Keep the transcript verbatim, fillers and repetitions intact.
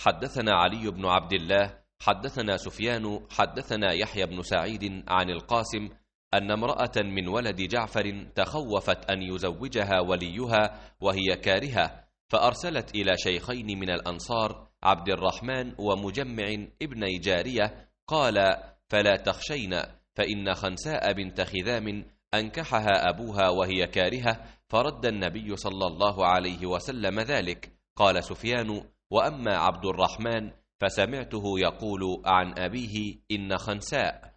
حدثنا علي بن عبد الله حدثنا سفيان حدثنا يحيى بن سعيد عن القاسم أن امرأة من ولد جعفر تخوفت أن يزوجها وليها وهي كارهة، فأرسلت إلى شيخين من الأنصار عبد الرحمن ومجمع ابني جارية، قال: فلا تخشين، فإن خنساء بنت خذام أنكحها أبوها وهي كارهة، فرد النبي صلى الله عليه وسلم ذلك. قال سفيان: وأما عبد الرحمن فسمعته يقول عن أبيه: إن خنساء